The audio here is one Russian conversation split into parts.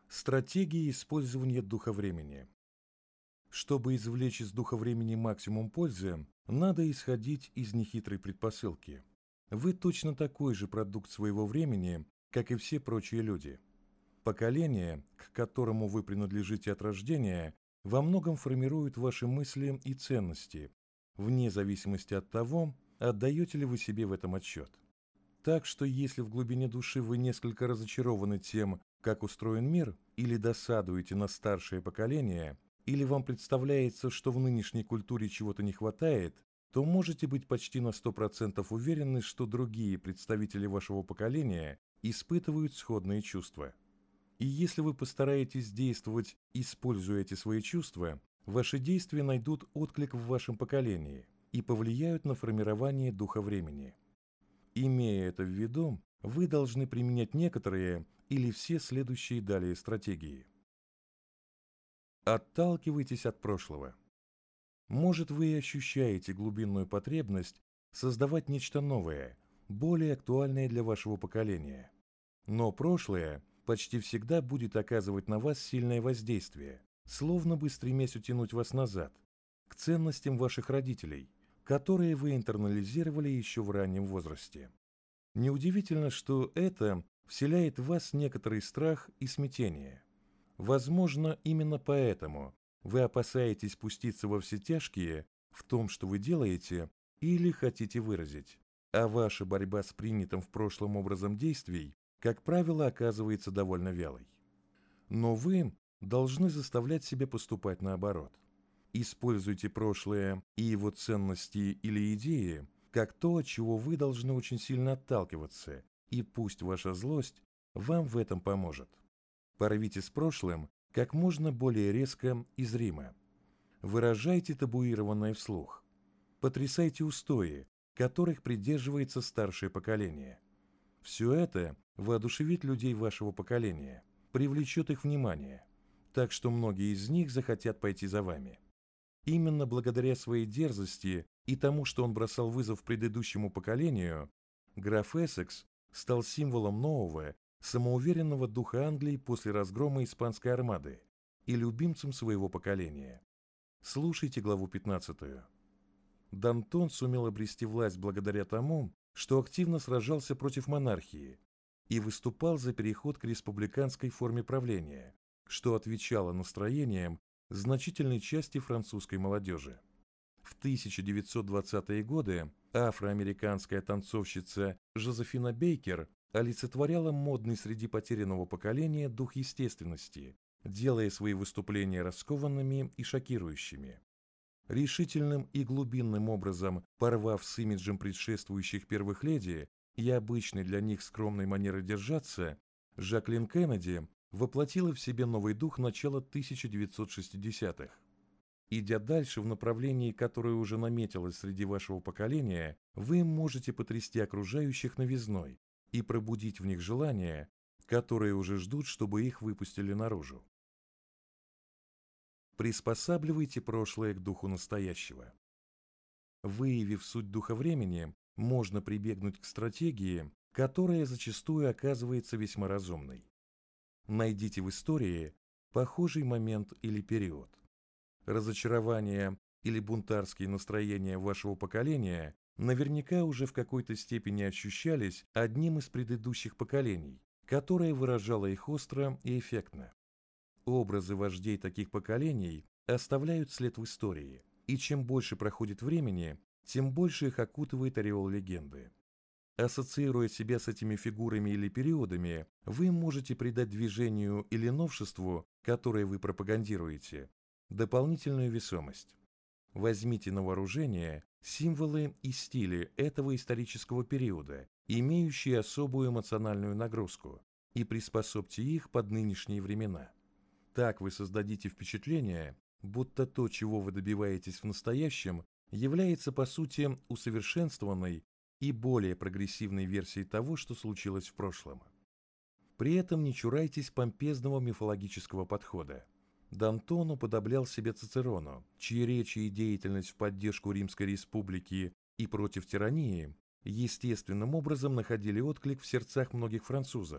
Стратегии использования духа времени. Чтобы извлечь из духа времени максимум пользы, надо исходить из нехитрой предпосылки. Вы точно такой же продукт своего времени, как и все прочие люди. Поколение, к которому вы принадлежите от рождения, во многом формирует ваши мысли и ценности, вне зависимости от того, отдаете ли вы себе в этом отчет. Так что если в глубине души вы несколько разочарованы тем, как устроен мир, или досадуете на старшее поколение, или вам представляется, что в нынешней культуре чего-то не хватает, то можете быть почти на 100% уверены, что другие представители вашего поколения испытывают сходные чувства. И если вы постараетесь действовать, используя эти свои чувства, ваши действия найдут отклик в вашем поколении и повлияют на формирование духа времени. Имея это в виду, вы должны применять некоторые или все следующие далее стратегии. Отталкивайтесь от прошлого. Может, вы и ощущаете глубинную потребность создавать нечто новое, более актуальное для вашего поколения. Но прошлое почти всегда будет оказывать на вас сильное воздействие, словно бы стремясь утянуть вас назад, к ценностям ваших родителей, которые вы интернализировали еще в раннем возрасте. Неудивительно, что это вселяет в вас некоторый страх и смятение. Возможно, именно поэтому вы опасаетесь пуститься во все тяжкие в том, что вы делаете или хотите выразить, а ваша борьба с принятым в прошлом образом действий, как правило, оказывается довольно вялой. Но вы должны заставлять себя поступать наоборот. Используйте прошлое и его ценности или идеи как то, от чего вы должны очень сильно отталкиваться, и пусть ваша злость вам в этом поможет. Порвите с прошлым как можно более резко и зримо. Выражайте табуированное вслух. Потрясайте устои, которых придерживается старшее поколение. Все это воодушевит людей вашего поколения, привлечет их внимание, так что многие из них захотят пойти за вами. Именно благодаря своей дерзости и тому, что он бросал вызов предыдущему поколению, граф Эссекс стал символом нового, самоуверенного духа Англии после разгрома испанской армады и любимцем своего поколения. Слушайте главу 15. Дантон сумел обрести власть благодаря тому, что активно сражался против монархии и выступал за переход к республиканской форме правления, что отвечало настроениям значительной части французской молодежи. В 1920-е годы афроамериканская танцовщица Жозефина Бейкер олицетворяла модный среди потерянного поколения дух естественности, делая свои выступления раскованными и шокирующими. Решительным и глубинным образом порвав с имиджем предшествующих первых леди и обычной для них скромной манеры держаться, Жаклин Кеннеди воплотила в себе новый дух начала 1960-х. Идя дальше в направлении, которое уже наметилось среди вашего поколения, вы можете потрясти окружающих новизной и пробудить в них желания, которые уже ждут, чтобы их выпустили наружу. Приспосабливайте прошлое к духу настоящего. Выявив суть духа времени, можно прибегнуть к стратегии, которая зачастую оказывается весьма разумной. Найдите в истории похожий момент или период. Разочарование или бунтарские настроения вашего поколения наверняка уже в какой-то степени ощущались одним из предыдущих поколений, которое выражало их остро и эффектно. Образы вождей таких поколений оставляют след в истории, и чем больше проходит времени, тем больше их окутывает ореол легенды. Ассоциируя себя с этими фигурами или периодами, вы можете придать движению или новшеству, которое вы пропагандируете, дополнительную весомость. Возьмите на вооружение символы и стили этого исторического периода, имеющие особую эмоциональную нагрузку, и приспособьте их под нынешние времена. Так вы создадите впечатление, будто то, чего вы добиваетесь в настоящем, является по сути усовершенствованной и более прогрессивной версией того, что случилось в прошлом. При этом не чурайтесь помпезного мифологического подхода. Дантон уподоблял себе Цицерону, чьи речи и деятельность в поддержку Римской республики и против тирании естественным образом находили отклик в сердцах многих французов,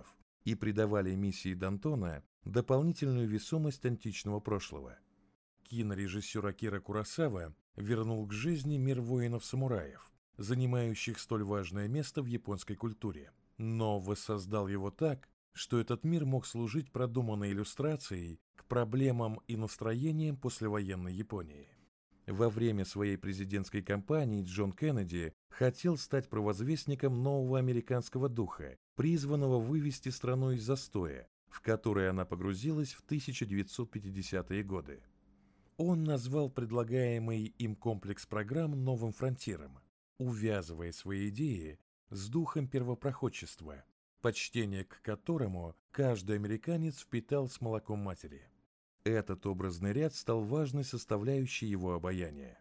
и придавали миссии Д'Антона дополнительную весомость античного прошлого. Кинорежиссер Акира Куросава вернул к жизни мир воинов-самураев, занимающих столь важное место в японской культуре, но воссоздал его так, что этот мир мог служить продуманной иллюстрацией к проблемам и настроениям послевоенной Японии. Во время своей президентской кампании Джон Кеннеди хотел стать провозвестником нового американского духа, призванного вывести страну из застоя, в который она погрузилась в 1950-е годы. Он назвал предлагаемый им комплекс программ новым фронтиром, увязывая свои идеи с духом первопроходчества, почтение к которому каждый американец впитал с молоком матери. Этот образный ряд стал важной составляющей его обаяния.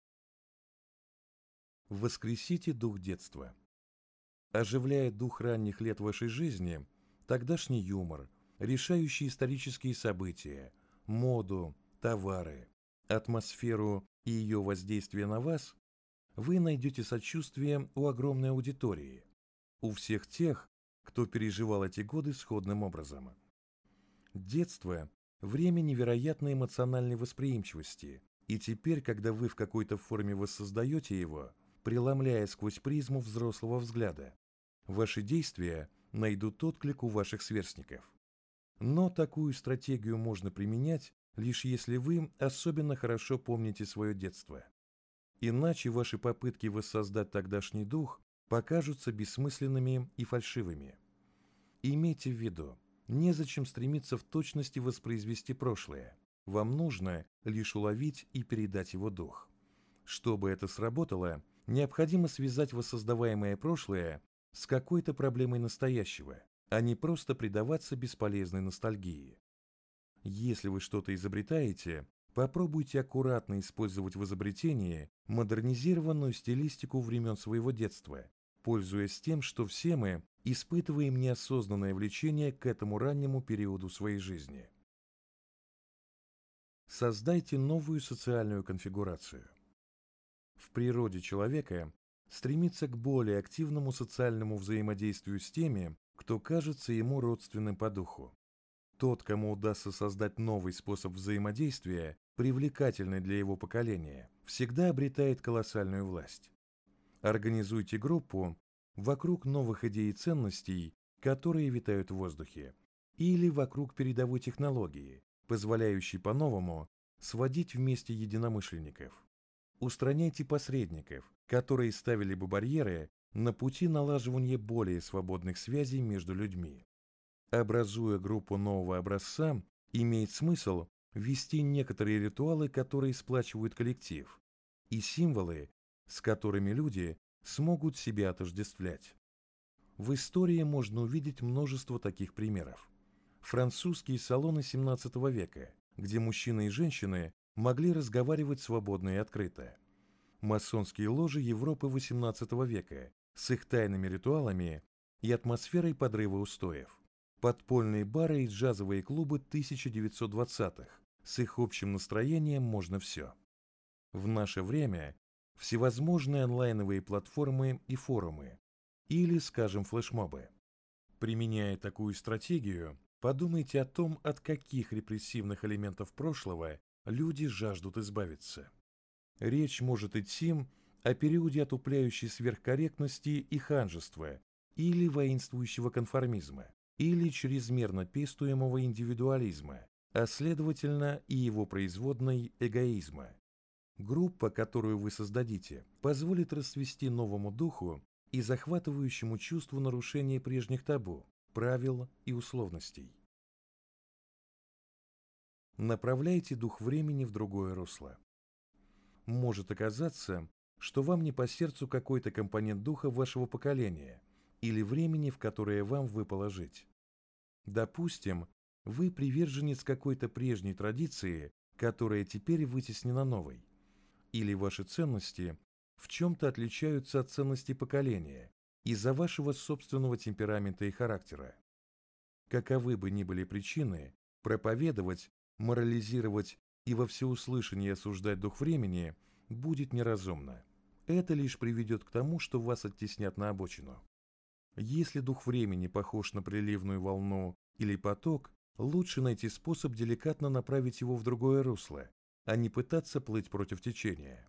Воскресите дух детства. Оживляя дух ранних лет вашей жизни, тогдашний юмор, решающие исторические события, моду, товары, атмосферу и ее воздействие на вас, вы найдете сочувствие у огромной аудитории, у всех тех, кто переживал эти годы сходным образом. Детство – время невероятной эмоциональной восприимчивости, и теперь, когда вы в какой-то форме воссоздаете его, преломляя сквозь призму взрослого взгляда, ваши действия найдут отклик у ваших сверстников. Но такую стратегию можно применять, лишь если вы особенно хорошо помните свое детство. Иначе ваши попытки воссоздать тогдашний дух покажутся бессмысленными и фальшивыми. Имейте в виду, незачем стремиться в точности воспроизвести прошлое. Вам нужно лишь уловить и передать его дух. Чтобы это сработало, необходимо связать воссоздаваемое прошлое с какой-то проблемой настоящего, а не просто предаваться бесполезной ностальгии. Если вы что-то изобретаете, попробуйте аккуратно использовать в изобретении модернизированную стилистику времен своего детства, пользуясь тем, что все мы испытываем неосознанное влечение к этому раннему периоду своей жизни. Создайте новую социальную конфигурацию. В природе человека стремится к более активному социальному взаимодействию с теми, кто кажется ему родственным по духу. Тот, кому удастся создать новый способ взаимодействия, привлекательный для его поколения, всегда обретает колоссальную власть. Организуйте группу вокруг новых идей и ценностей, которые витают в воздухе, или вокруг передовой технологии, позволяющей по-новому сводить вместе единомышленников. Устраняйте посредников, которые ставили бы барьеры на пути налаживания более свободных связей между людьми. Образуя группу нового образца, имеет смысл ввести некоторые ритуалы, которые сплачивают коллектив, и символы, с которыми люди смогут себя отождествлять. В истории можно увидеть множество таких примеров. Французские салоны XVII века, где мужчины и женщины могли разговаривать свободно и открыто. Масонские ложи Европы XVIII века с их тайными ритуалами и атмосферой подрыва устоев. Подпольные бары и джазовые клубы 1920-х с их общим настроением можно все. В наше время всевозможные онлайновые платформы и форумы, или, скажем, флешмобы. Применяя такую стратегию, подумайте о том, от каких репрессивных элементов прошлого люди жаждут избавиться. Речь может идти о периоде отупляющей сверхкорректности и ханжества, или воинствующего конформизма, или чрезмерно пестуемого индивидуализма, а следовательно и его производной эгоизма. Группа, которую вы создадите, позволит расцвести новому духу и захватывающему чувству нарушения прежних табу, правил и условностей. Направляйте дух времени в другое русло. Может оказаться, что вам не по сердцу какой-то компонент духа вашего поколения или времени, в которое вам выпало жить. Допустим, вы приверженец какой-то прежней традиции, которая теперь вытеснена новой, или ваши ценности в чем-то отличаются от ценностей поколения из-за вашего собственного темперамента и характера. Каковы бы ни были причины, проповедовать, морализировать и во всеуслышание осуждать дух времени будет неразумно. Это лишь приведет к тому, что вас оттеснят на обочину. Если дух времени похож на приливную волну или поток, лучше найти способ деликатно направить его в другое русло, а не пытаться плыть против течения.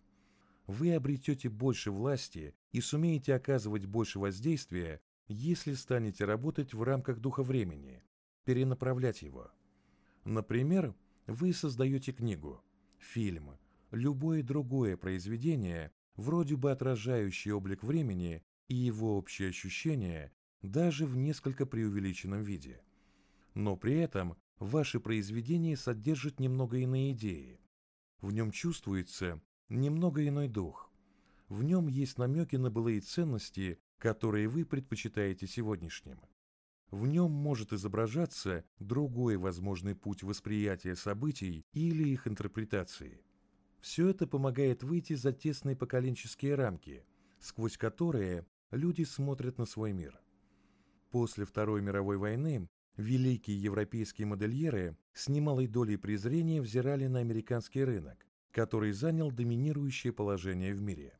Вы обретете больше власти и сумеете оказывать больше воздействия, если станете работать в рамках духа времени, перенаправлять его. Например, вы создаете книгу, фильм, любое другое произведение, вроде бы отражающее облик времени и его общие ощущения, даже в несколько преувеличенном виде. Но при этом ваше произведение содержит немного иные идеи. В нем чувствуется немного иной дух. В нем есть намеки на былые ценности, которые вы предпочитаете сегодняшним. В нем может изображаться другой возможный путь восприятия событий или их интерпретации. Все это помогает выйти за тесные поколенческие рамки, сквозь которые люди смотрят на свой мир. После Второй мировой войны великие европейские модельеры с немалой долей презрения взирали на американский рынок, который занял доминирующее положение в мире.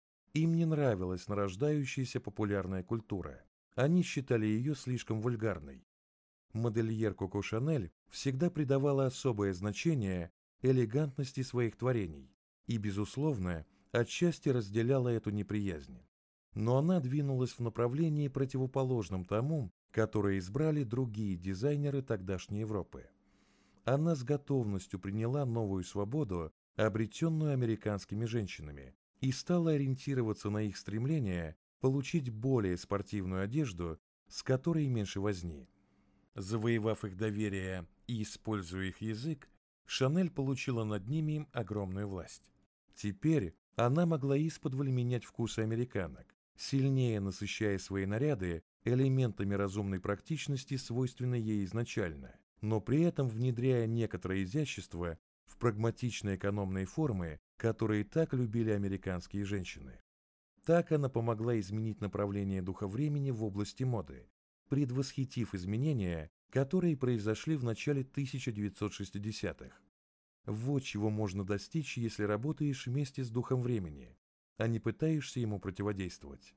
Им не нравилась нарождающаяся популярная культура. Они считали ее слишком вульгарной. Модельер Коко Шанель всегда придавала особое значение элегантности своих творений и, безусловно, отчасти разделяла эту неприязнь. Но она двинулась в направлении противоположном тому, которое избрали другие дизайнеры тогдашней Европы. Она с готовностью приняла новую свободу, обретенную американскими женщинами, и стала ориентироваться на их стремление получить более спортивную одежду, с которой меньше возни. Завоевав их доверие и используя их язык, Шанель получила над ними огромную власть. Теперь она могла исподволь менять вкусы американок, сильнее насыщая свои наряды элементами разумной практичности, свойственной ей изначально, но при этом внедряя некоторое изящество в прагматичные экономные формы, которые так любили американские женщины. Так она помогла изменить направление духа времени в области моды, предвосхитив изменения, которые произошли в начале 1960-х. Вот чего можно достичь, если работаешь вместе с духом времени, а не пытаешься ему противодействовать.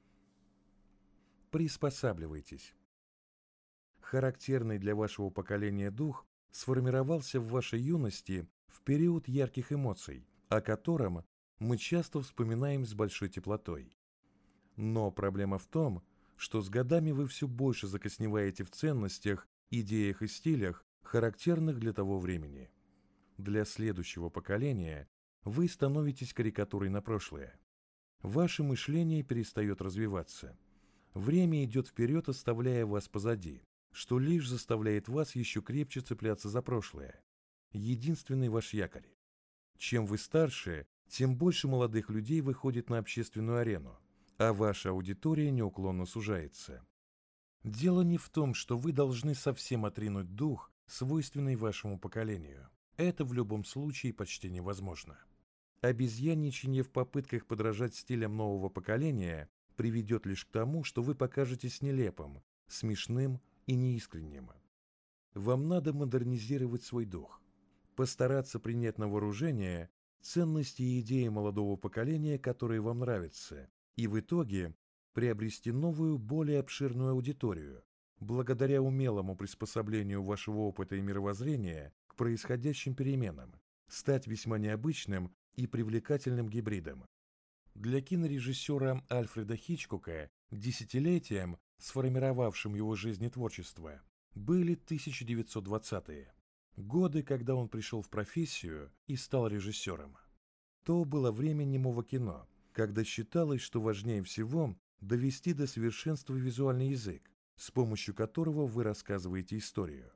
Приспосабливайтесь. Характерный для вашего поколения дух сформировался в вашей юности в период ярких эмоций, о котором мы часто вспоминаем с большой теплотой. Но проблема в том, что с годами вы все больше закосневаете в ценностях, идеях и стилях, характерных для того времени. Для следующего поколения вы становитесь карикатурой на прошлое. Ваше мышление перестает развиваться. Время идет вперед, оставляя вас позади, что лишь заставляет вас еще крепче цепляться за прошлое. Единственный ваш якорь. Чем вы старше, тем больше молодых людей выходит на общественную арену, а ваша аудитория неуклонно сужается. Дело не в том, что вы должны совсем отринуть дух, свойственный вашему поколению. Это в любом случае почти невозможно. Обезьянничание в попытках подражать стилям нового поколения приведет лишь к тому, что вы покажетесь нелепым, смешным и неискренним. Вам надо модернизировать свой дух, постараться принять на вооружение ценности и идеи молодого поколения, которые вам нравятся, и в итоге приобрести новую, более обширную аудиторию, благодаря умелому приспособлению вашего опыта и мировоззрения к происходящим переменам, стать весьма необычным и привлекательным гибридом. Для кинорежиссера Альфреда Хичкока десятилетием, сформировавшим его жизнь и творчество, были 1920-е. Годы, когда он пришел в профессию и стал режиссером. То было время немого кино, когда считалось, что важнее всего довести до совершенства визуальный язык, с помощью которого вы рассказываете историю.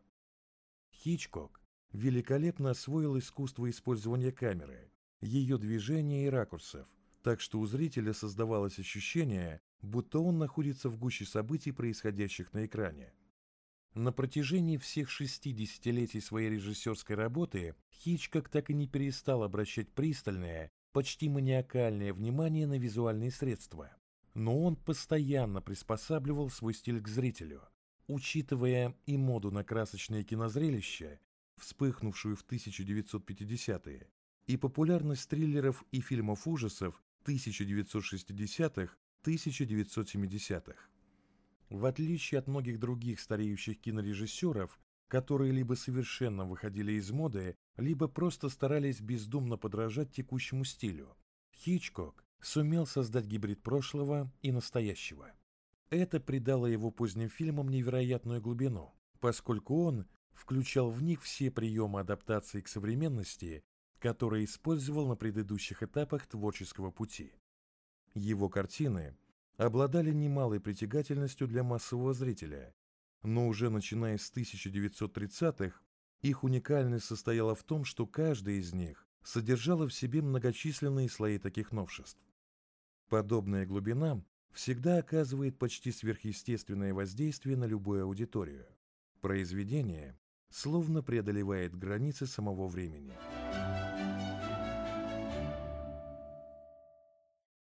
Хичкок великолепно освоил искусство использования камеры, ее движения и ракурсов, так что у зрителя создавалось ощущение, будто он находится в гуще событий, происходящих на экране. На протяжении всех 6 десятилетий своей режиссерской работы Хичкок так и не перестал обращать пристальное, почти маниакальное внимание на визуальные средства. Но он постоянно приспосабливал свой стиль к зрителю, учитывая и моду на красочные кинозрелища, вспыхнувшую в 1950-е, и популярность триллеров и фильмов ужасов 1960-х, 1970-х. В отличие от многих других стареющих кинорежиссеров, которые либо совершенно выходили из моды, либо просто старались бездумно подражать текущему стилю, Хичкок сумел создать гибрид прошлого и настоящего. Это придало его поздним фильмам невероятную глубину, поскольку он включал в них все приемы адаптации к современности, которые использовал на предыдущих этапах творческого пути. Его картины обладали немалой притягательностью для массового зрителя, но уже начиная с 1930-х их уникальность состояла в том, что каждая из них содержала в себе многочисленные слои таких новшеств. Подобная глубина всегда оказывает почти сверхъестественное воздействие на любую аудиторию. Произведение словно преодолевает границы самого времени.